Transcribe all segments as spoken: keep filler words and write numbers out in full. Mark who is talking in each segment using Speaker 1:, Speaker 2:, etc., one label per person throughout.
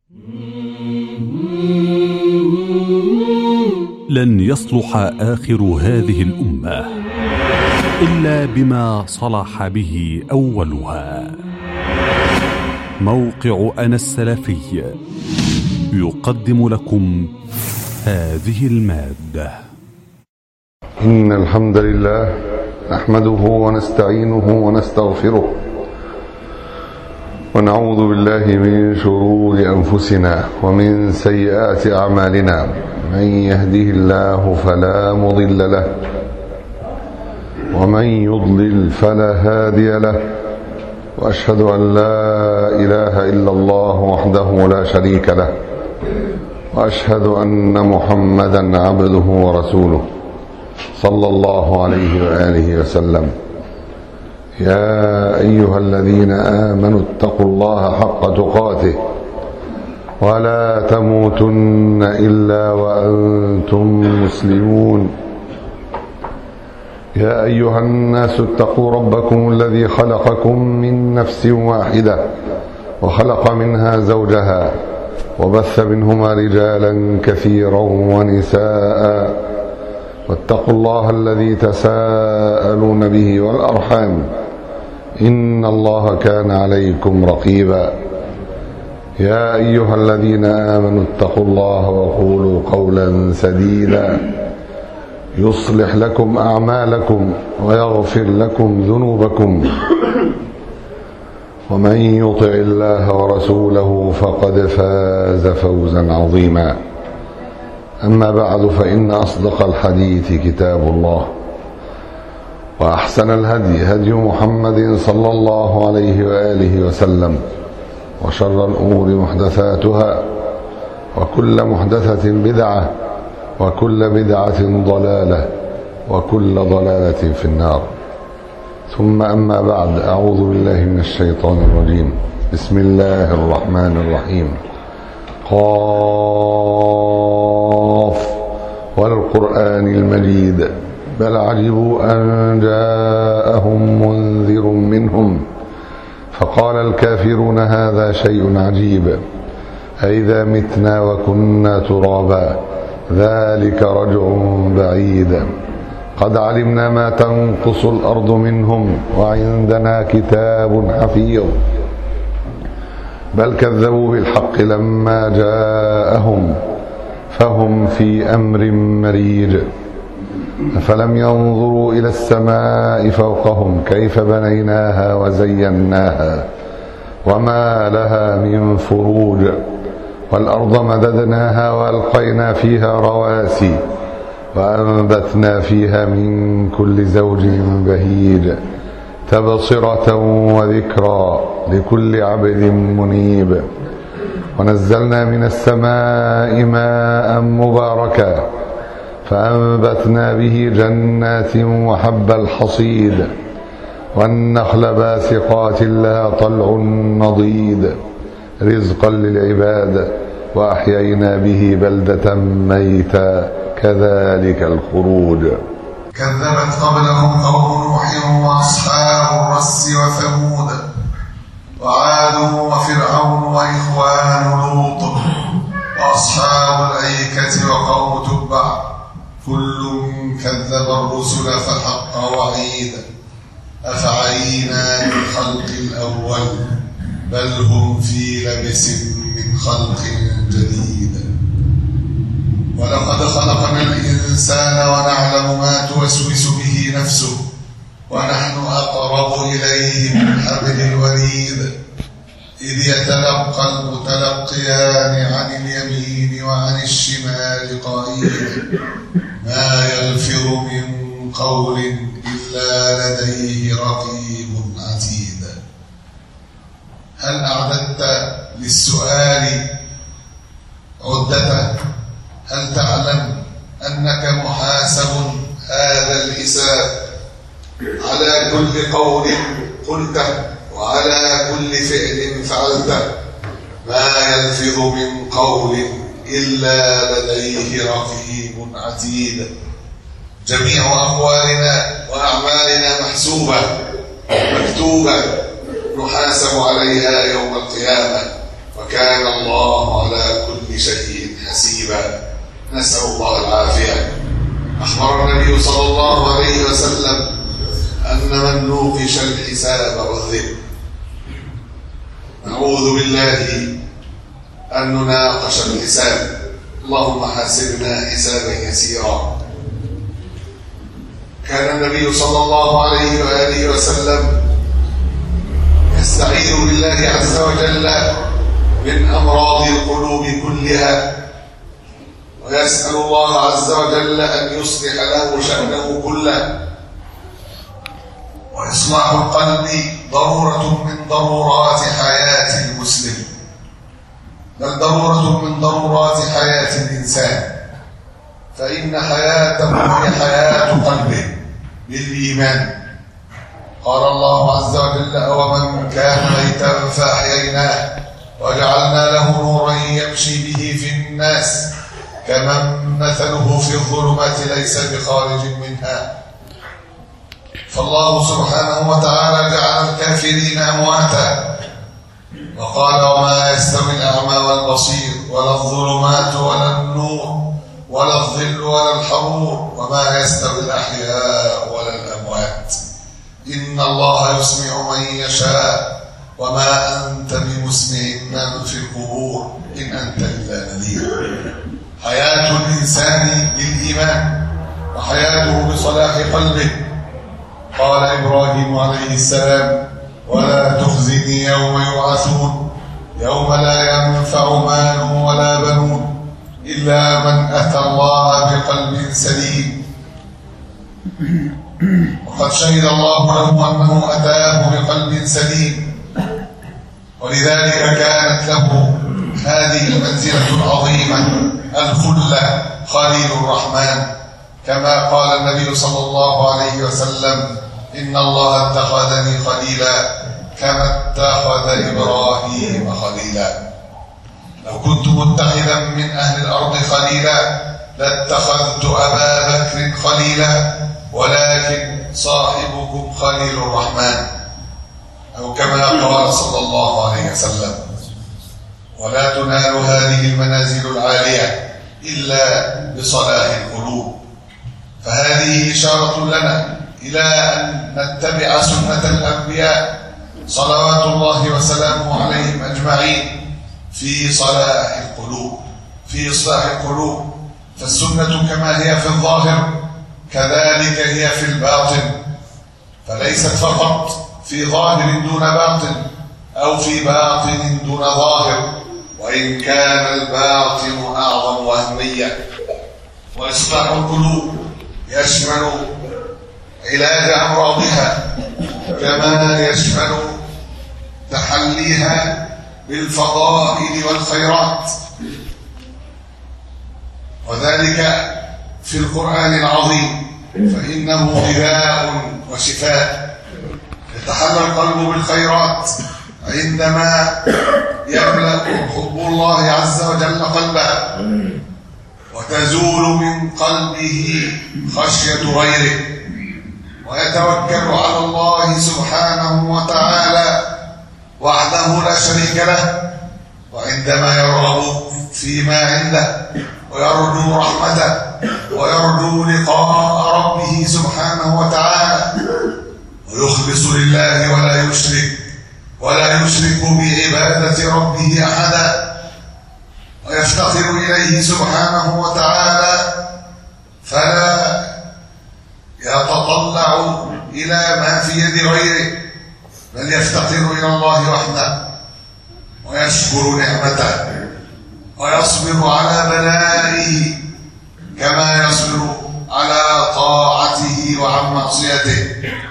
Speaker 1: لن يصلح آخر هذه الأمة إلا بما صلح به أولها. موقع أنا السلفي يقدم لكم هذه المادة.
Speaker 2: إن الحمد لله نحمده ونستعينه ونستغفره ونعوذ بالله من شرور أنفسنا ومن سيئات أعمالنا. من يهده الله فلا مضل له ومن يضلل فلا هادي له، وأشهد أن لا إله إلا الله وحده لا شريك له، وأشهد أن محمدا عبده ورسوله صلى الله عليه وآله وسلم. يا أيها الذين آمنوا اتقوا الله حق تقاته ولا تموتن إلا وأنتم مسلمون. يا أيها الناس اتقوا ربكم الذي خلقكم من نفس واحدة وخلق منها زوجها وبث منهما رجالا كثيرا ونساء، واتقوا الله الذي تساءلون به والأرحام إن الله كان عليكم رقيبا. يا أيها الذين آمنوا اتقوا الله وقولوا قولا سديدا يصلح لكم أعمالكم ويغفر لكم ذنوبكم، ومن يطع الله ورسوله فقد فاز فوزا عظيما. أما بعد، فإن أصدق الحديث كتاب الله، وأحسن الهدي هدي محمد صلى الله عليه وآله وسلم، وشر الأمور محدثاتها، وكل محدثة بدعة، وكل بدعة ضلالة، وكل ضلالة في النار. ثم أما بعد، أعوذ بالله من الشيطان الرجيم. بسم الله الرحمن الرحيم. قاف والقرآن المجيد بل عجبوا أن جاءهم منذر منهم فقال الكافرون هذا شيء عجيب أئذا متنا وكنا ترابا ذلك رجع بعيد قد علمنا ما تنقص الأرض منهم وعندنا كتاب حفيظ بل كذبوا بالحق لما جاءهم فهم في أمر مريج أفلم ينظروا إلى السماء فوقهم كيف بنيناها وزيناها وما لها من فروج والأرض مددناها وألقينا فيها رواسي وأنبتنا فيها من كل زوج بهيج تبصرة وذكرى لكل عبد منيب ونزلنا من السماء ماء مباركا فأنبتنا به جنات وحب الحصيد والنخل باسقات لها طلع نضيد رزقا للعباد وأحيينا به بلدة ميتا كذلك الخروج.
Speaker 3: كذبت قبلهم قوم نوح وأصحاب الرس وثمود وعاد وفرعون وإخوان لوط وأصحاب الأيكة وقوم تبع كل كذب الرسل فحق وعيد أفعينا بالخلق الأول بل هم في لبس من خلق جديد ولقد خلقنا الإنسان ونعلم ما توسوس به نفسه ونحن أقرب إليه من حبل الوريد إذ يتلقى المتلقيان عن اليمين وعن الشمال قعيد ما يلفظ من قول إلا لديه رقيب عتيد. هل أعددت للسؤال عدته؟ هل تعلم أنك محاسب هذا الحساب على كل قول قلته وعلى كل فعل فعلته؟ ما يلفظ من قول إلا لديه رقيب عتيد. جميع أقوالنا وأعمالنا محسوبة مكتوبة نحاسب عليها يوم القيامة، وكان الله كل شيء حسيبا، نسأل الله العافية. أخبر النبي صلى الله عليه وسلم أن من نوقش الحساب عذب. نعوذ بالله أن نناقش الحساب، اللهم حاسبنا حسابا يسيرا. كان النبي صلى الله عليه وآله وسلم يستعيذ بالله عز وجل من أمراض القلوب كلها، ويسأل الله عز وجل أن يصلح له شأنه كله. وإصلاح القلب ضرورة من ضرورات حياة المسلم، بل ضرورة من ضرورات حياة الإنسان، فإن حياته هي حياة قلبه بالإيمان. قال الله عز وجل: أومن كان ميتا فأحييناه وجعلنا له نورا يمشي به في الناس كمن مثله في الظلمات ليس بخارج منها. فالله سبحانه وتعالى جعل الكافرين أمواتا، وقال: وما يستوي الأعمى والبصير ولا الظلمات ولا النور ولا الظل ولا الحرور وما يستوي الأحياء ولا الأموات إن الله يسمع من يشاء وما أنت بمسمع من في القبور إن أنت إلا نذير. حياة الإنسان بالإيمان وحياته بصلاح قلبه. قال إبراهيم عليه السلام: ولا تخزني يوم يبعثون يوم لا ينفع مال ولا بنون إلا من أتى الله بقلب سليم. وقد شهد الله له أنه أتاه بقلب سليم، ولذلك كانت له هذه المنزلة العظيمة الخلة خليل الرحمن، كما قال النبي صلى الله عليه وسلم: إن الله اتخذني خليلا كما اتخذ إبراهيم خليلا. لو كنت متخذا من أهل الأرض خليلا لاتخذت أبا بكر خليلا ولكن صاحبكم خليل الرحمن، أو كما قال صلى الله عليه وسلم. ولا تنال هذه المنازل العالية إلا بصلاح القلوب. فهذه إشارة لنا إلى أن نتبع سنة الأنبياء صلوات الله وسلامه عليهم أجمعين في صلاح القلوب، في إصلاح القلوب. فالسنة كما هي في الظاهر كذلك هي في الباطن، فليست فقط في ظاهر دون باطن أو في باطن دون ظاهر، وإن كان الباطن أعظم أهمية. وإصلاح القلوب يشمل علاج أمراضها كما يشمل تحليها بالفضائل والخيرات، وذلك في القرآن العظيم، فإنه غذاء وشفاء. يتحلى القلب بالخيرات عندما يملأ حب الله عز وجل قلبه، وتزول من قلبه خشية غيره، ويتوكل على الله سبحانه وتعالى وحده لا شريك له. وعندما يرغب فيما عنده ويرجو رحمته ويرجو لقاء ربه سبحانه وتعالى، ويخلص لله ولا يشرك ولا يشرك بعبادة ربه أحدا، ويفتقر إليه سبحانه وتعالى، فلا يتطلع إلى ما في يد غيره، بل يفتقر إلى الله وحده ويشكر نعمته ويصبر على بلائه كما يصبر على طاعته وعن معصيته،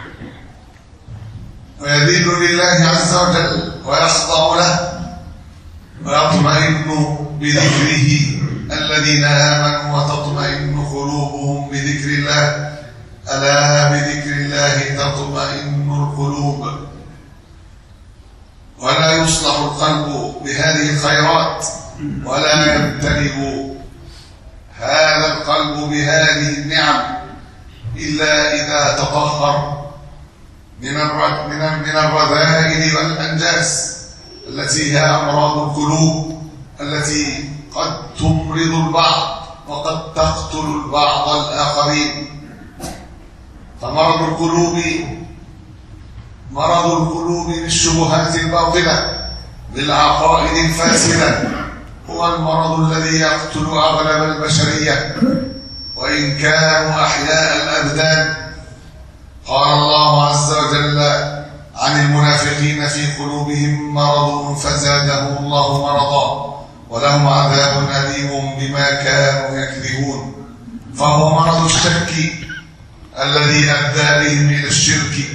Speaker 3: ويذل لله عز وجل ويخضع له ويطمئن بذكره. الذين آمنوا وتطمئن قلوبهم بذكر الله، ألا بذكر الله تطمئن القلوب. ولا يصلح القلب بهذه الخيرات ولا يمتلئ هذا القلب بهذه النعم إلا إذا تطهر من من الرذائل والأنجاس التي هي أمراض القلوب، التي قد تمرض البعض وقد تقتل البعض الآخرين. فمرض القلوب مرض القلوب بالشبهات الباطلة بالعقائد الفاسدة هو المرض الذي يقتل أغلب البشرية وإن كانوا أحياء الأبدان. قال الله عز وجل عن المنافقين في قلوبهم مرض فزادهم الله مرضا ولهم عذاب أليم بما كانوا يكذبون. فهو مرض الشك الذي أدى بهم إلى الشرك.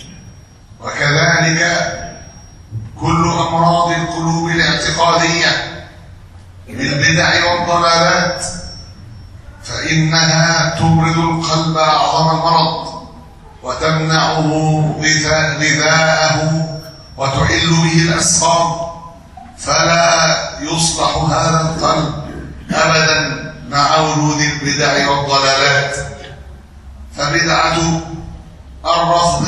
Speaker 3: وكذلك كل أمراض القلوب الاعتقادية بالبدع والضلالات فإنها تمرض القلب أعظم المرض وتمنعه غذاءه وتعل به الأسقام، فلا يصلح هذا القلب أبدا مع وجود البدع والضلالات. فبدعة الرفض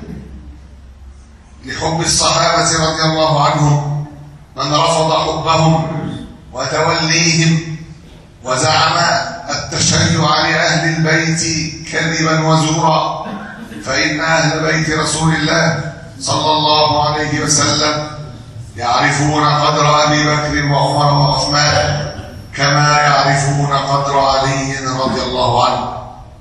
Speaker 3: لحب الصحابة رضي الله عنهم، من رفض حبهم وتوليهم وزعم التشيع لأهل البيت كذبا وزورا، فإن أهل بيت رسول الله صلى الله عليه وسلم يعرفون قدر أبي بكر وعمر وعثمان كما يعرفون قدر علي رضي الله عنه،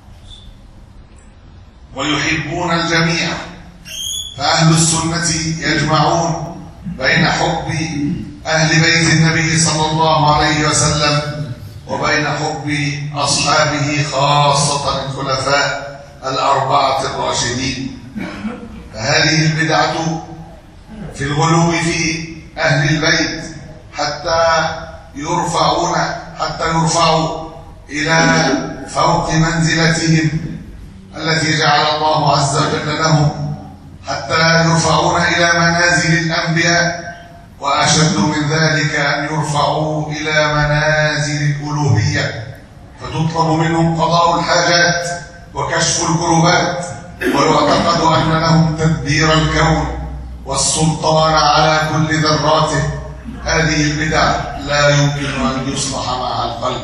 Speaker 3: ويحبون الجميع. فأهل السنة يجمعون بين حب أهل بيت النبي صلى الله عليه وسلم وبين حب أصحابه خاصة الخلفاء الأربعة الراشدين. فهذه البدعة في الغلو في أهل البيت حتى يرفعون حتى يرفعوا إلى فوق منزلتهم التي جعل الله عز وجل لهم، حتى يرفعون إلى منازل الأنبياء، وأشد من ذلك أن يرفعوا إلى منازل الألوهية فتطلب منهم قضاء الحاجات وكشف الكربات، ويعتقد أن لهم تدبير الكون والسلطان على كل ذراته. هذه البدع لا يمكن أن يصلح مع القلب.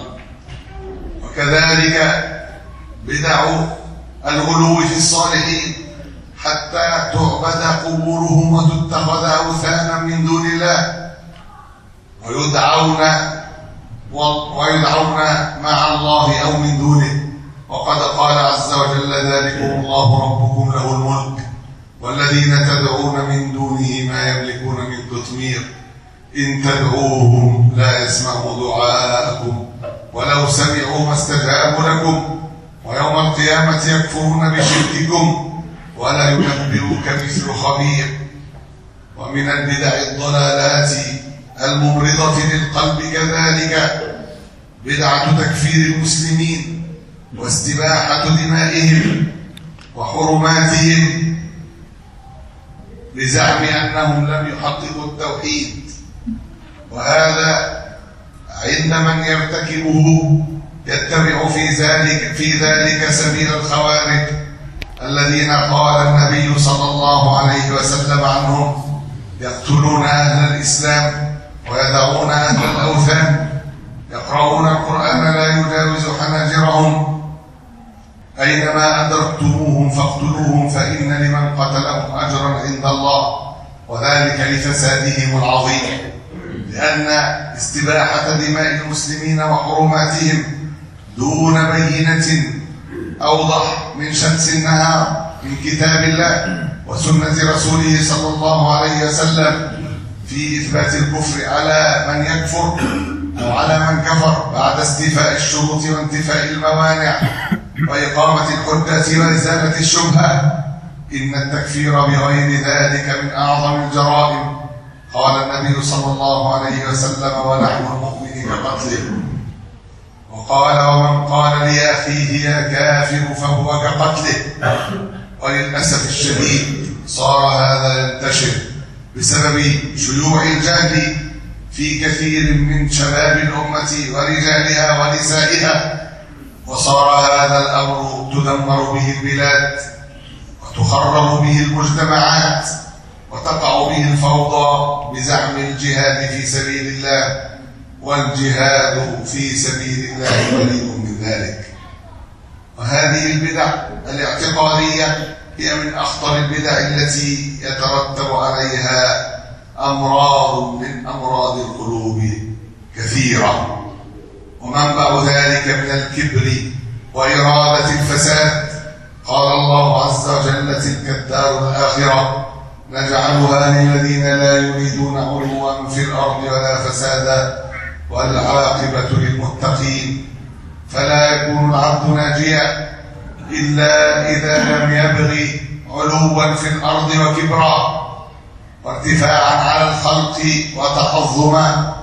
Speaker 3: وكذلك بدع الغلو في الصالحين حتى تعبد قبورهم وتتخذ أوثانا من دون الله ويدعون ويدعون مع الله أو من دونه. وقد قال عز وجل ذلكم الله ربكم له الملك والذين تدعون من دونه ما يملكون من قطمير إن تدعوهم لا يسمعوا دعاءكم ولو سمعوا ما استجابوا لكم ويوم القيامة يكفرون بشرككم ولا ينبئك مثل خبير. ومن البدع الضلالات الممرضة للقلب كذلك بدعة تكفير المسلمين واستباحة دمائهم وحرماتهم بزعم أنهم لم يحققوا التوحيد، وهذا عند من يرتكبه يتبع في ذلك في ذلك سبيل الخوارج الذين قال النبي صلى الله عليه وسلم عنهم يقتلون أهل الإسلام ويدعون أهل الأوثان، يقرؤون القرآن لا يجاوز حناجرهم، أينما أدركتموهم فاقتلوهم فإن لمن قتلهم أجرا عند الله، وذلك لفسادهم العظيم. لأن استباحة دماء المسلمين وحرماتهم دون بينة أوضح من شمس النهار من كتاب الله وسنة رسوله صلى الله عليه وسلم في إثبات الكفر على من يكفر أو على من كفر بعد استيفاء الشروط وانتفاء الموانع وإقامة الحجة وإزالة الشبهة. إن التكفير بغير ذلك من أعظم الجرائم. قال النبي صلى الله عليه وسلم ولحم المؤمن كقتله. وقال ومن قال لأخيه يا كافر فهو كقتله. وللأسف الشديد صار هذا ينتشر بسبب شيوع الجهل في كثير من شباب الأمة ورجالها ونسائها، وصار هذا الأمر تدمر به البلاد وتخرب به المجتمعات وتقع به الفوضى بزعم الجهاد في سبيل الله والجهاد في سبيل الله قريب من ذلك. وهذه البدع الاعتقادية هي من أخطر البدع التي يترتب عليها أمراض من أمراض القلوب كثيرة، ومنبع ذلك من الكبر وإرادة الفساد. قال الله عز وجل: تلك الدار الآخرة نجعلها للذين لا يريدون علوا في الأرض ولا فسادا والعاقبة للمتقين. فلا يكون العبد ناجيا إلا إذا لم يبغي علوا في الأرض وكبرا وارتفاعا على الخلق وتعظما،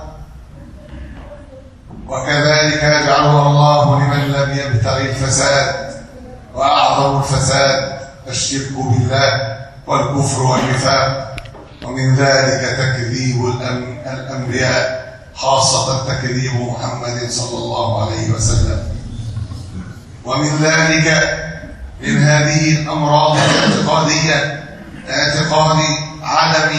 Speaker 3: وكذلك يجعلها الله لمن لم يبتغي الفساد. وأعظم الفساد الشرك بالله والكفر والنفاق، ومن ذلك تكذيب الأنبياء، خاصة تكذيب محمد صلى الله عليه وسلم. ومن ذلك من هذه الأمراض الاعتقادية اعتقاد عدم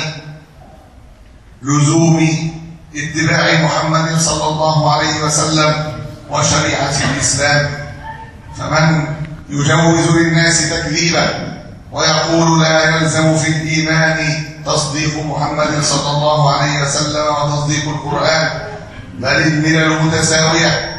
Speaker 3: لزوم اتباع محمد صلى الله عليه وسلم وشريعة الإسلام. فمن يجوز للناس تكذيبا ويقول لا يلزم في الإيمان تصديق محمد صلى الله عليه وسلم وتصديق القرآن بل الملل متساوية،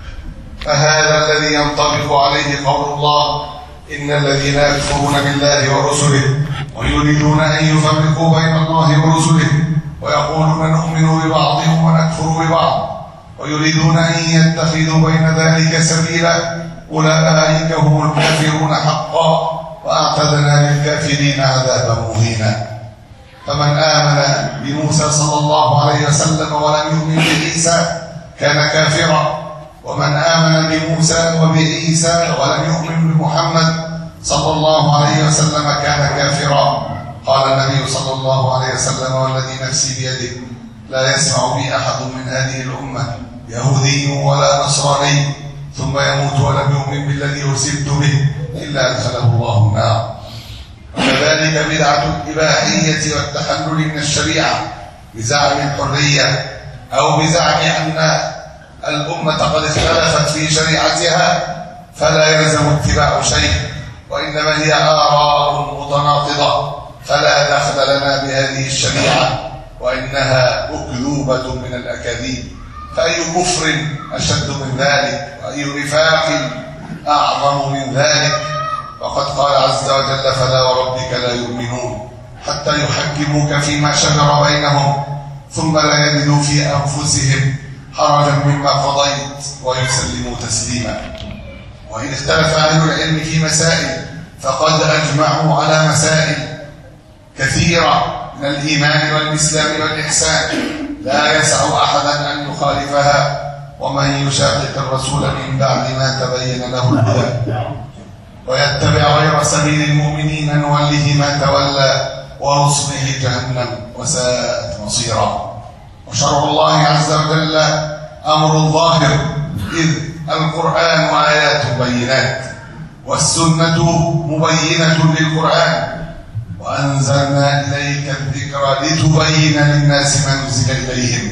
Speaker 3: فهذا الذي ينطبق عليه قول الله: إن الذين يكفرون بالله ورسله ويريدون أن يفرقوا بين الله ورسله ويقولون نؤمن ببعض ونكفر ببعض ويريدون أن يتخذوا بين ذلك سبيلا أولئك هم الكافرون حقا وأعتدنا للكافرين عذابا مهينا. فمن آمن بموسى صلى الله عليه وسلم ولم يؤمن بعيسى كان كافرا، ومن آمن بموسى وبعيسى ولم يؤمن بمحمد صلى الله عليه وسلم كان كافرا. قال النبي صلى الله عليه وسلم: والذي نفسي بيده لا يسمع بي أحد من هذه الأمة يهودي ولا نصراني ثم يموت ولم يؤمن بالذي أرسلت به إلا أدخله الله النار. وكذلك بدعة الإباحية والتحلل من الشريعة بزعم الحرية أو بزعم أن الأمة قد اختلفت في شريعتها فلا يلزم اتباع شيء، وإنما هي آراء متناقضة فلا دخل لنا بهذه الشريعة، وإنها أكذوبة من الأكاذيب. فأي كفر أشد من ذلك، وأي نفاق أعظم من ذلك؟ وقد قال عز وجل: فلا وربك لا يؤمنون حتى يحكموك فيما شجر بينهم ثم لا يجدوا في أنفسهم حرجا مما قضيت ويسلموا تسليما. وإن اختلف أهل العلم في مسائل فقد أجمعوا على مسائل كثيرة من الإيمان والإسلام والإحسان لا يسع أحدا أن يخالفها، ومن يشاقق الرسول من بعد ما تبين له الهدى ويتبع غير سبيل المؤمنين نوله ما تولى ونصله جهنم وساءت مصيرا. وشرع الله عز وجل أمر ظاهر، إذ القرآن آيات بينات والسنة مبينة للقرآن، وأنزلنا إليك الذكر لتبين للناس ما نزل إليهم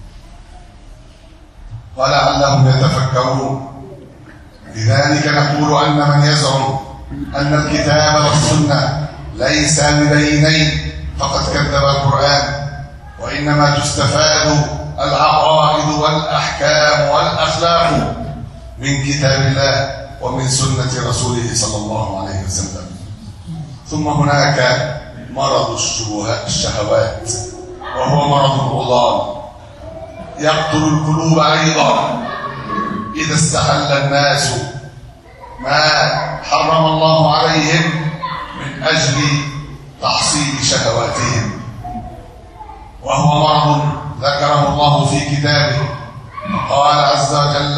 Speaker 3: ولعلهم يتفكرون. لذلك نقول أن من يزعم أن الكتاب والسنة ليس ببينين فقد كذب القرآن، وإنما تستفاد العقائد والأحكام والأخلاق من كتاب الله ومن سنة رسوله صلى الله عليه وسلم. ثم هناك مرض الشهوات وهو مرض الغضال يقتل القلوب أيضا إذا استحل الناس ما حرم الله عليهم من أجل تحصيل شهواتهم، وهو مرض ذكره الله في كتابه وقال عز وجل: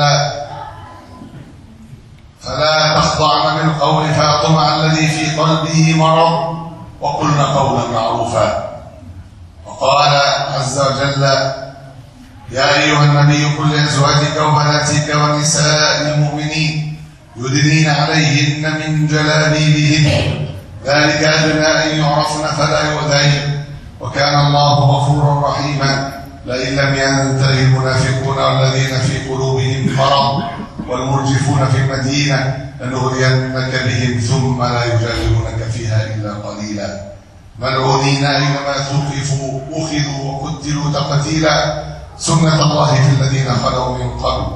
Speaker 3: فلا تخضعن بالقول فيطمع الذي في قلبه مرض وقلن قولا معروفا. وقال عز وجل: يا أيها النبي قل لأزواجك وبناتك ونساء المؤمنين يدنين عليهن من جلابيبهن ذلك أدنى أن يعرفن فلا يؤذين وكان الله غفورا رحيما. لئن لم ينتهي المنافقون والذين في قلوبهم مرض والمرجفون في المدينة لنغرينك بهم ثم لا يجاورونك فيها إلا قليلا ملعونين أينما ثقفوا أخذوا وقتلوا تقتيلا سنة الله في الذين خلوا من قبل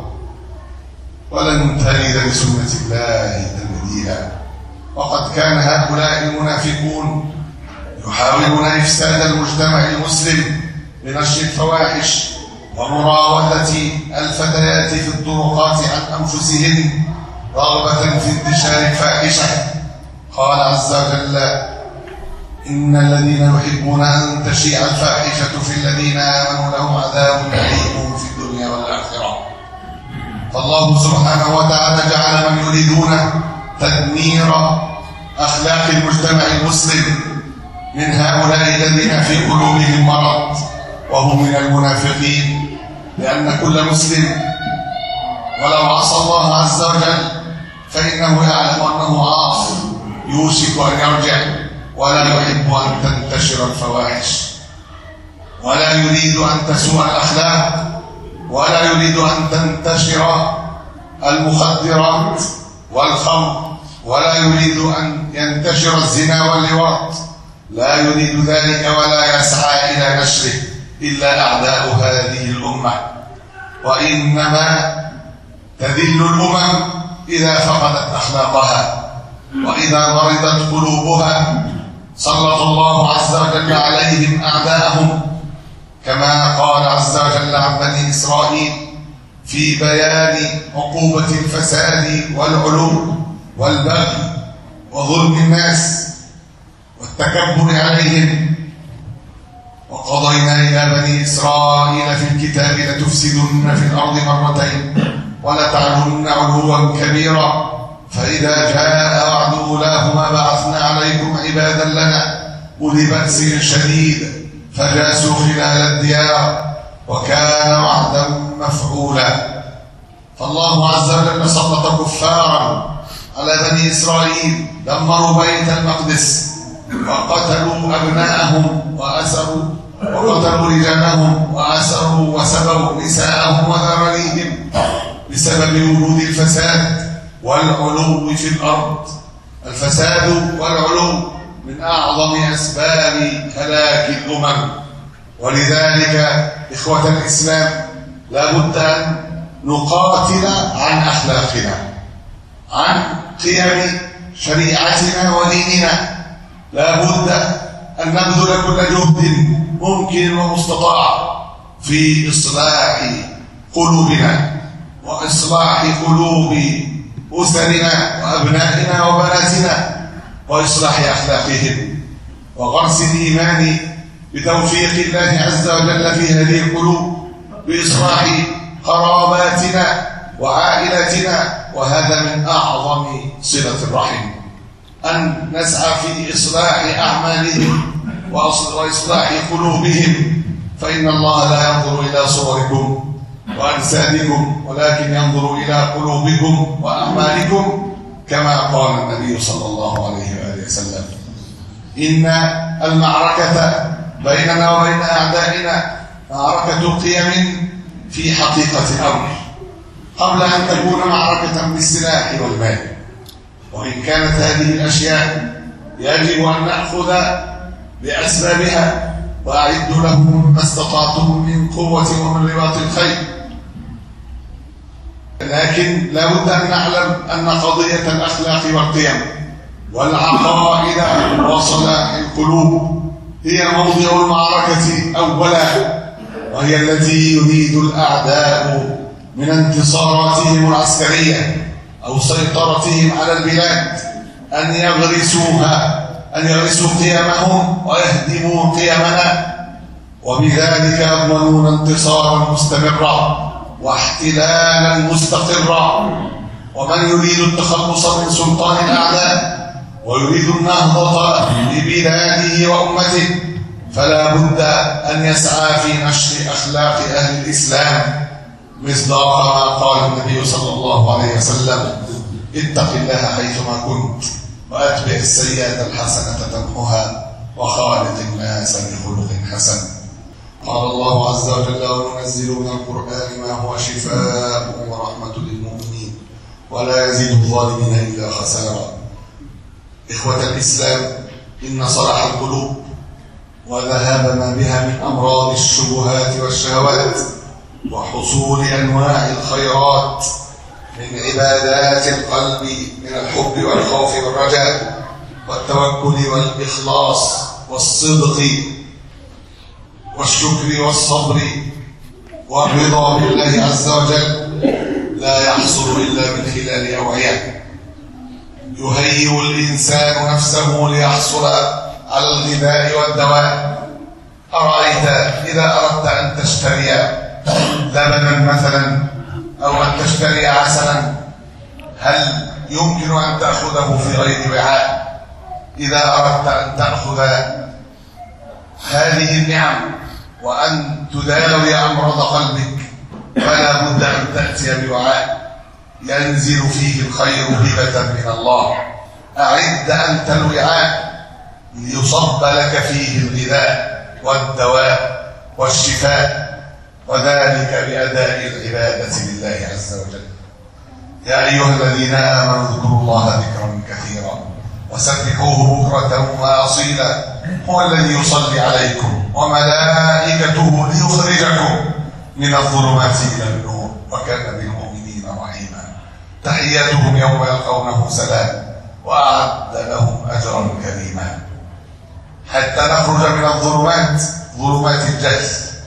Speaker 3: ولن تجد لسنة الله تبديلا. وقد كان هؤلاء المنافقون يحاولون إفساد المجتمع المسلم بنشر الفواحش ومراودة الفتيات في الطرقات عن أنفسهن رغبة في انتشار الفاحشة. قال عز وجل: إن الذين يحبون أن تشيع الفاحشة في الذين آمنوا لهم عذاب أليم في الدنيا والآخرة. فالله سبحانه وتعالى جعل من يريدون تدمير أخلاق المجتمع المسلم من هؤلاء الذين في قلوبهم مرض وهم من المنافقين، لأن كل مسلم ولو عصى الله عز وجل فإنه يعلم أنه عاص يوشك أن يرجع، ولا يحب أن تنتشر الفواحش، ولا يريد أن تسوء الأخلاق، ولا يريد أن تنتشر المخدرات والخمر، ولا يريد أن ينتشر الزنا واللواط، لا يريد ذلك ولا يسعى إلى نشره إلا أعداء هذه الأمة. وإنما تذل الأمم إذا فقدت أخلاقها وإذا مرضت قلوبها سلط الله عز وجل عليهم أعداءهم، كما قال عز وجل عن بني إسرائيل في بيان عقوبة الفساد والعلو والبغي وظلم الناس والتكبر عليهم: وقضينا إلى بني إسرائيل في الكتاب لتفسدن في الأرض مرتين ولتعلن علوا كبيرا فإذا جاء وعد أولاهما بعثنا عليكم عبادا لنا أولي بأس شديد فجاسوا خلال الديار وكان وعدا مفعولا. فالله عز وجل سلط كفارا على بني إسرائيل، دمروا بيت المقدس وقتلوا أبناءهم وأسروا وقتلوا رجالهم وأسروا وسبوا نساءهم وذراريهم بسبب وجود الفساد والعلو في الأرض. الفساد والعلو من أعظم أسباب هلاك الأمم، ولذلك إخوة الإسلام لا بد أن نقاتل عن أخلاقنا، عن قيم شريعتنا وديننا. لا بد أن نبذل كل جهد ممكن ومستطاع في إصلاح قلوبنا وإصلاح قلوب أسرنا وأبنائنا وبناتنا وإصلاح أخلاقهم وغرس الإيمان بتوفيق الله عز وجل في هذه القلوب، بإصلاح قراباتنا وعائلتنا، وهذا من أعظم صلة الرحم، أن نسعى في إصلاح أعمالهم وإصلاح قلوبهم، فإن الله لا ينظر إلى صوركم وأجسادكم ولكن ينظر إلى قلوبكم وأعمالكم، كما قال النبي صلى الله عليه وآله وسلم: إن المعركة بيننا وبين أعدائنا معركة قيم في حقيقة الأمر، قبل أن تكون معركة بالسلاح والمال. وإن كانت هذه الأشياء يجب أن نأخذ بأسبابها، وأعدوا لهم ما استطعتم من قوة ومن رباط الخيل، لكن لا بد أن نعلم أن قضية الأخلاق والقيم والعقائد وصلاح القلوب هي موضع المعركة أولا، وهي التي يريد الأعداء من انتصاراتهم العسكرية أو سيطرتهم على البلاد أن يغرسوها، أن يغرسوا قيمهم ويهدموا قيمنا، وبذلك يضمنون انتصارا مستمرا واحتلالا مستقرا. ومن يريد التخلص من سلطان الأعداء ويريد النهضة ببلاده وأمته فلا بد أن يسعى في نشر أخلاق أهل الإسلام، مصداق ما قال النبي صلى الله عليه وسلم: اتق الله حيثما كنت وأتبع السيئة الحسنة تمحها وخالق الناس بخلق حسن. قال الله عز وجل: وننزل من القرآن ما هو شفاء ورحمة للمؤمنين ولا يزيد الظالمين إلا خسارا. إخوة الإسلام، إن صلاح القلوب وذهاب ما بها من أمراض الشبهات والشهوات وحصول أنواع الخيرات من عبادات القلب من الحب والخوف والرجاء والتوكل والإخلاص والصدق والشكر والصبر والرضا بالله عز وجل لا يحصل إلا من خلال أوعية يهيئ الإنسان نفسه ليحصل على الغذاء والدواء. أرأيت إذا أردت أن تشتري لبنا مثلا أو أن تشتري عسلا، هل يمكن أن تأخذه في غير وعاء؟ إذا أردت أن تأخذ هذه النعم وأن تداوي أمراض قلبك فلا بد أن تأتي بوعاء ينزل فيه الخير هبة من الله. أعد أنت الوعاء ليصب لك فيه الغذاء والدواء والشفاء، وذلك بأداء العبادة لله عز وجل. يا أيها الذين آمنوا اذكروا الله ذكرا كثيرا وسبحوه بكرة وأصيلا، هو الذي يصلي عليكم وملائكته ليخرجكم من الظلمات إلى النور وكان بالمؤمنين رحيما. تحياتهم يوم يلقونه سلام وأعد لهم أجرا كريما. حتى نخرج من الظلمات، ظلمات الجهل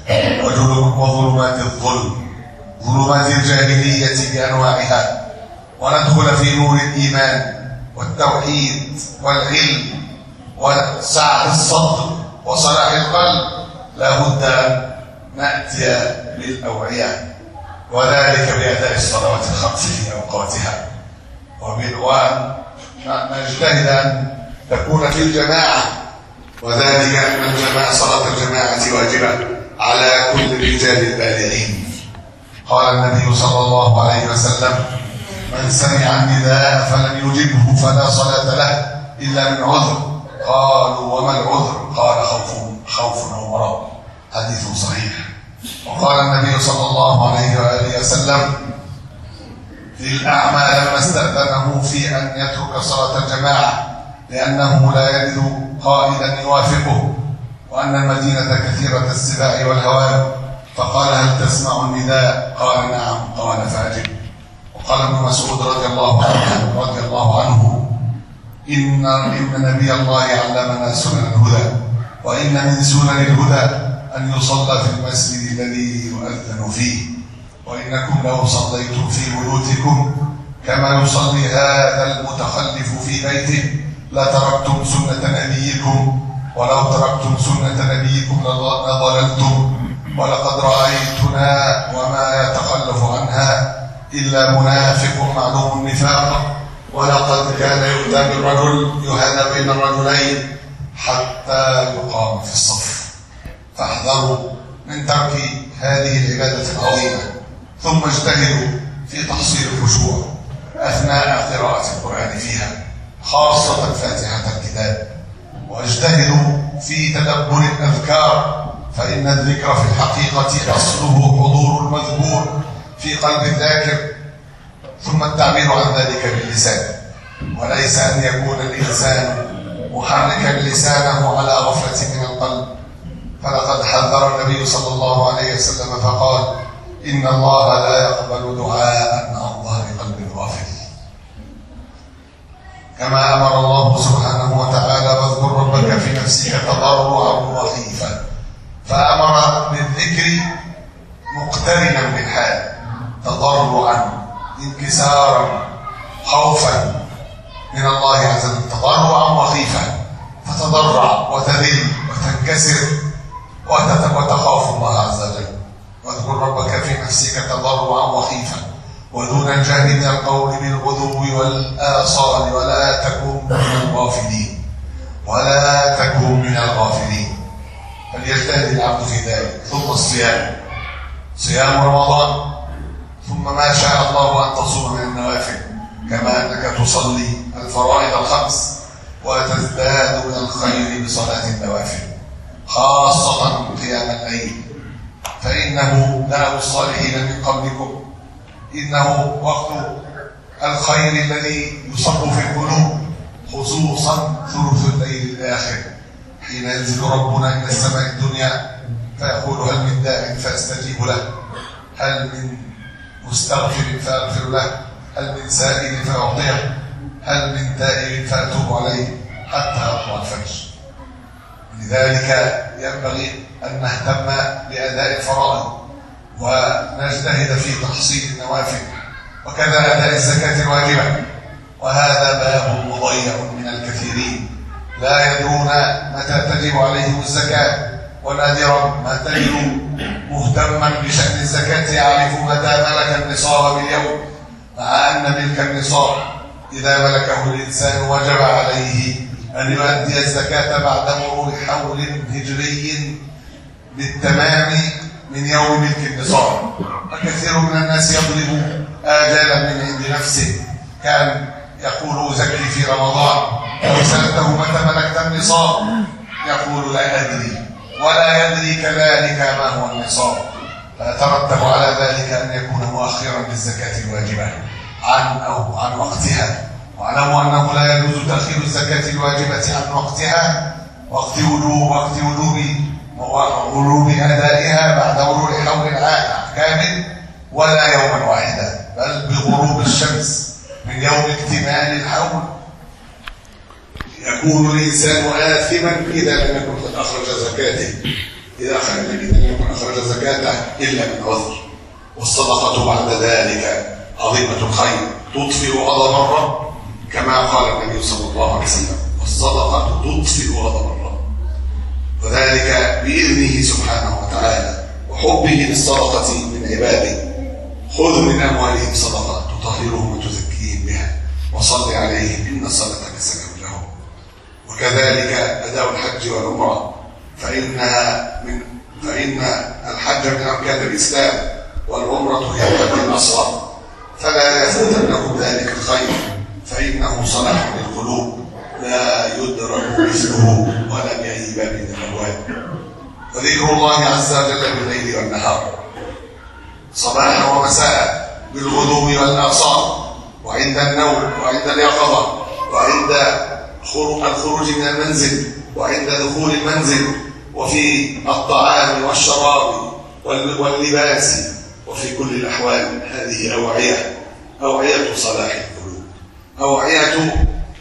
Speaker 3: وظلمات الظلم، ظلمات الجاهلية بأنواعها، وندخل في نور الإيمان والتوحيد والعلم وسعة الصدر وصلاح القلب. لا بد أن نأتي بالأوعية، وذلك بأداء الصلوات الخمس في أوقاتها، وأن نجتهد أن تكون في الجماعة، وذلك أن الجماعة صلاة الجماعة واجبة على كل الرجال البالغين. قال النبي صلى الله عليه وسلم: من سمع النداء فلم يجبه فلا صلاة له إلا من عذر. قالوا: وما العذر؟ قال: خوف خوف أو مرض. حديث صحيح. وقال النبي صلى الله عليه وآله وسلم في الأعمى لما استأذنه في أن يترك صلاة الجماعة لأنه لا يجد قائدا يوافقه، وأن المدينة كثيرة السباع والهوام، فقال: هل تسمع النداء؟ قال: نعم. قال: فأجب. وقال ابن مسعود رضي الله عنه رضي الله عنه إن إن نبي الله علمنا سنن الهدى، وإن من سنن الهدى أن يصلى في المسجد الذي يؤذن فيه، وإنكم لو صليتم في بيوتكم كما يصلي هذا المتخلف في بيته لتركتم سنة نبيكم، ولو تركتم سنة نبيكم لضللتم، ولقد رأيتنا وما يتخلف عنها إلا منافق معلوم النفاق، ولقد كان يؤتى بالرجل يهدى بين الرجلين حتى يقام في الصف. فاحذروا من ترك هذه العبادة العظيمة، ثم اجتهدوا في تحصيل الخشوع أثناء قراءة القرآن فيها، خاصة فاتحة الكتاب، واجتهدوا في تدبر الأذكار، فإن الذكر في الحقيقة أصله حضور المذكور في قلب الذاكر، ثم التعبير عن ذلك باللسان، وليس أن يكون الإنسان محركا لسانه على غفلة من القلب. فلقد حذر النبي صلى الله عليه وسلم فقال: إن الله لا يقبل دعاء عن ظهر قلب غافل. كما أمر الله سبحانه وتعالى: واذكر ربك في نفسك تضرعا وخيفا، فأمر بالذكر مقترنا بالحال، تضرعا انكسارا خوفا من الله عز وجل، تضرعا وخيفا، فتضرع وتذل وتنكسر وتخاف الله عز وجل. واذكر ربك في نفسك تضرعا وخيفا ودون الجهل من القول بالغدو والآصال ولا تكن من الغافلين ولا تكن من الغافلين. فليجتهد العبد في ذلك. ثم الصيام، صيام رمضان، ثم ما شاء الله أن تصوم من النوافل، كما أنك تصلي الفرائض الخمس وتزداد من الخير بصلاة النوافل، خاصة قيام الليل، فإنه دأب الصالحين من قبلكم، إنه وقت الخير الذي يصب في القلوب، خصوصا ثلث الليل الآخر، حين ينزل ربنا إلى السماء الدنيا فيقول هل من داع فأستجيب له، هل من مستغفر فأغفر له، هل من سائل فأعطيه، هل من تائب فأتوب عليه، حتى يطلع الفجر. لذلك ينبغي أن نهتم بأداء الفرائض ونجتهد في تحصيل النوافل، وكذا أداء الزكاة الواجبة. وهذا باب مضيع من الكثيرين، لا يدرون متى تجب عليهم الزكاة، ونادرا ما تجد مهتما بشأن الزكاة يعرف متى ملك النصاب باليوم، مع أن ملك النصاب إذا ملكه الإنسان وجب عليه أن يؤدي الزكاة بعد مرور حول هجري بالتمام من يوم ملك النصاب. وكثير من الناس يضرب آجالا من عند نفسه، كان يقول زكي في رمضان، لو سألته متى ملكت النصاب يقول لا أدري، ولا يدري كذلك ما هو النصاب، فيترتب على ذلك أن يكون مؤخرا للزكاة الواجبة عن أو عن وقتها. واعلموا أنه لا يجوز تأخير الزكاة الواجبة عن وقتها وقت وجوب وقت وجوب وغروب أدائها بعد مرور حول كامل، ولا يوما واحدا، بل بغروب الشمس من يوم اكتمال الحول يكون الإنسان آثما إذا لم يكن قد أخرج زكاته، إذا لم يكن أخرج زكاته إلا من عذر. والصدقة بعد ذلك عظيمة الخير تطفئ غضب الرب، كما قال النبي صلى الله عليه وسلم: والصدقة تطفئ غضب الرب، وذلك بإذنه سبحانه وتعالى وحبه للصدقة من عباده. خذ من أموالهم صدقة تطهرهم وتزكيهم بها وصل عليهم إن صلاتك سكن لهم. وكذلك أداء الحج والعمرة، فإنها من فإن الحج من أركان الإسلام، والعمرة هي الحج الأصغر، فلا يفوتنكم ذلك الخير، فإنه صلاح للقلوب لا يدرك مثله ولا بأي باب من الأبواب. وذكر الله عز وجل بالليل والنهار، صباحا ومساء، بالغدو والآصال، وعند النوم وعند اليقظة، وعند الخروج من المنزل، وعند دخول المنزل، وفي الطعام والشراب واللباس، وفي كل الأحوال. هذه أوعية أوعية صلاح القلوب، أوعية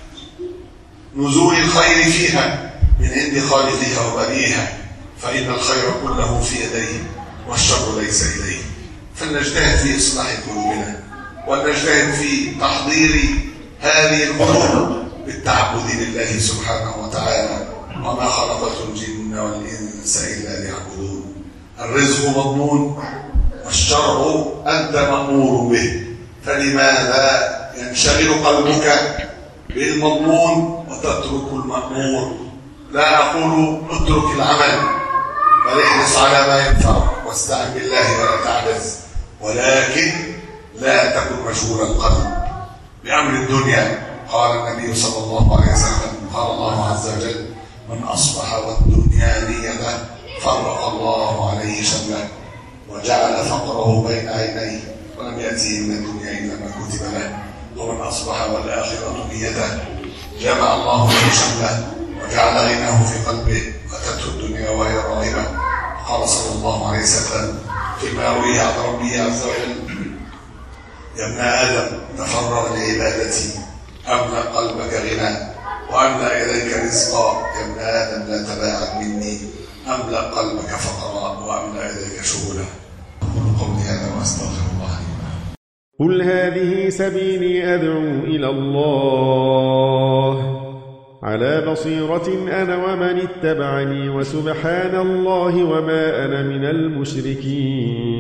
Speaker 3: نزول الخير فيها من عند خالقها وبريئها، فإن الخير كله في يديه والشر ليس إليه. فلنجتهد في إصلاح قلوبنا، ولنجتهد في تحضير هذه القلوب بالتعبد لله سبحانه وتعالى: وما خلقت الجن والإنس إلا ليعبدون. الرزق مضمون، والشرع أنت مأمور به، فلماذا ينشغل قلبك بالمضمون وتترك المأمور؟ لا أقول اترك العمل، بل احرص على ما ينفعك واستعن بالله ولا تعجز، ولكن لا تكن مشغول القلب بأمر الدنيا. قال النبي صلى الله عليه وسلم: قال الله عز وجل: من أصبح والدنيا نيته فرق الله عليه شمله وجعل فقره بين عينيه ولم يأتيه من الدنيا إلا ما كتب له. ومن أصبح والآخرة نيته جمع الله به شمله وجعل غناه في قلبه وأتته الدنيا وهي راغبة. قال صلى الله عليه وسلم فيما روي عن ربه عز وجل: يا ابن آدم تفرغ لعبادتي أملأ قلبك غنى وأملأ إليك رزقا. يا ابن آدم لا تباعد مني أملأ قلبك فقرا وأملأ إليك شغلا. أقول قولي هذا وأستغفر الله لي.
Speaker 4: قل هذه سبيلي أدعو إلى الله على بصيرة أنا ومن اتبعني، وسبحان الله وما أنا من المشركين.